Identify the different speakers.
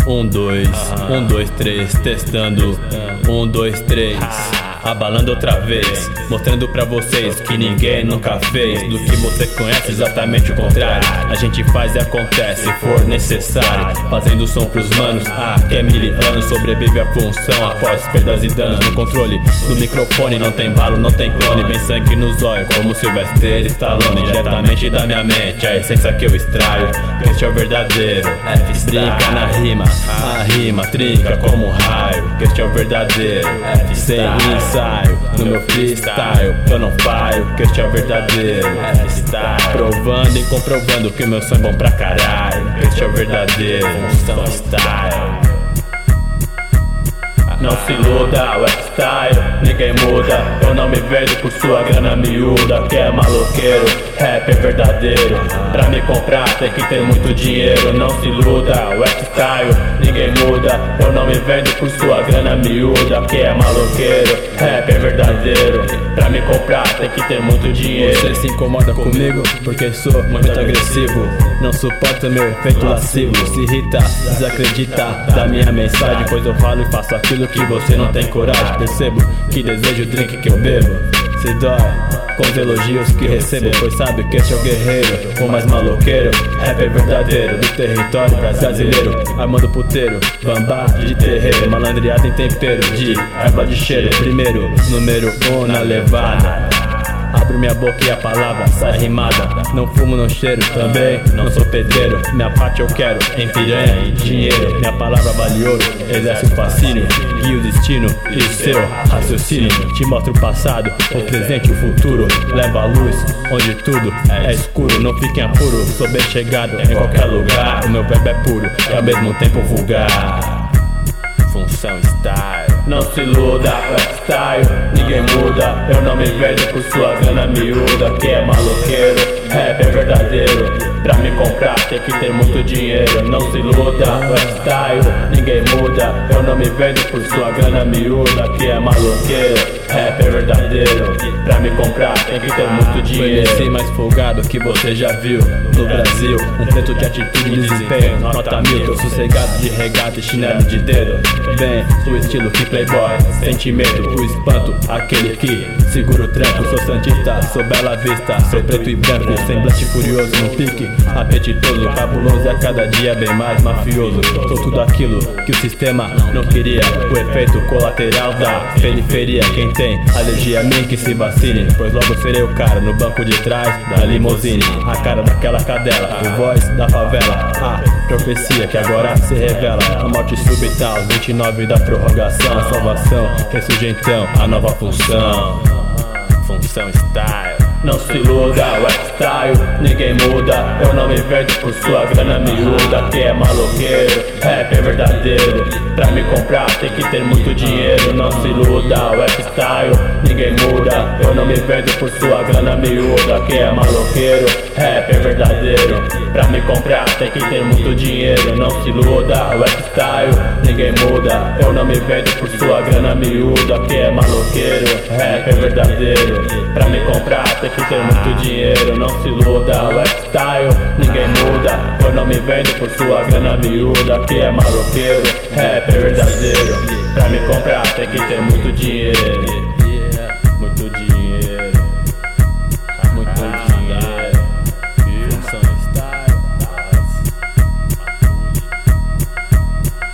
Speaker 1: 1, 2, 3, testando. 1, 2, 3, abalando outra vez, mostrando pra vocês que ninguém nunca fez. Do que você conhece, exatamente o contrário. A gente faz e acontece, se for necessário. Fazendo som pros manos, que é miliano. Sobrevive a função após perdas e danos. No controle do microfone, não tem balo, não tem clone. Vem sangue nos olhos, como Sylvester Stallone. Diretamente da minha mente, a essência que eu extraio. Este é o verdadeiro, brinca na rima. A rima trinca como um raio. Este é o verdadeiro, sem ensaio. No meu freestyle, eu não falho. Que este é o verdadeiro, provando e comprovando que o meu som é bom pra caralho. Este é o verdadeiro, função style. Não se iluda, o F-Style, ninguém muda. Eu não me vendo por sua grana miúda. Que é maloqueiro, rap é verdadeiro. Pra me comprar tem que ter muito dinheiro. Não se iluda, o F-Style, ninguém muda. Eu não me vendo por sua grana miúda. Que é maloqueiro, rap é verdadeiro. Pra me comprar tem que ter muito dinheiro.
Speaker 2: Você se incomoda comigo porque sou muito agressivo. Não suporta meu efeito lascivo. Se irrita, desacredita da minha mensagem, pois eu falo e faço aquilo que você não tem coragem. Percebo que desejo o drink que eu bebo. Se dói com os elogios que recebo, pois sabe que este é o guerreiro, o mais maloqueiro. Rap é verdadeiro, do território brasileiro. Armando puteiro, bambá de terreiro. Malandreado em tempero, de erva de cheiro. Primeiro, número 1 na levada. Abro minha boca e a palavra sai rimada. Não fumo, não cheiro, também não sou pedreiro. Minha parte eu quero em piranha e dinheiro. Minha palavra vale ouro, exerce o fascínio. Guia o destino e o seu raciocínio. Te mostro o passado, o presente e o futuro. Leva a luz onde tudo é escuro. Não fique em apuro, sou bem chegado em qualquer lugar. O meu verbo é puro e ao mesmo tempo vulgar. Função style.
Speaker 1: Não se iluda, F-Style, ninguém muda. Eu não me vejo por sua grana miúda. Que é maloqueiro, rap é verdadeiro. Pra me comprar tem que ter muito dinheiro. Não se iluda, F-Style, ninguém muda. Eu não me vejo por sua grana miúda. Que é maloqueiro, rap é verdadeiro. Pra me comprar tem que ter muito dinheiro.
Speaker 2: Conheci mais folgado que você já viu no Brasil. Um preto de atitude e desempenho, nota 1000. Tô sossegado de regata e chinelo de dedo. Bem, o estilo que playboy, sente medo, o espanto, aquele que segura o tranco. Sou santista, sou bela vista, sou preto e branco, semblante furioso no pique, apetitoso, cabuloso e a cada dia bem mais mafioso. Sou tudo aquilo que o sistema não queria, o efeito colateral da periferia. Quem tem alergia a mim que se vacine, pois logo serei o cara no banco de trás da limousine. A cara daquela cadela, o voz da favela, a profecia que agora se revela. A morte súbita aos 29 da prorrogação, a salvação ressurge então a nova função. Função style.
Speaker 1: Não se iluda, o F-Style, ninguém muda. Eu não me vendo por sua grana miúda. Que é maloqueiro, rap é verdadeiro. Pra me comprar tem que ter muito dinheiro. Não se iluda, o F-Style, ninguém muda. Eu não me vendo por sua grana miúda. Que é maloqueiro, rap é verdadeiro. Pra me comprar tem que ter muito dinheiro. Não se iluda, o F-Style, ninguém muda. Eu não me vendo por sua grana miúda. Que é maloqueiro, rap é verdadeiro. Pra me comprar tem que ter muito dinheiro. Não se iluda, o F-Style, ninguém muda. Eu não me vendo por sua grana miúda. Que é maloqueiro, rap é verdadeiro. Pra me comprar tem que ter muito dinheiro.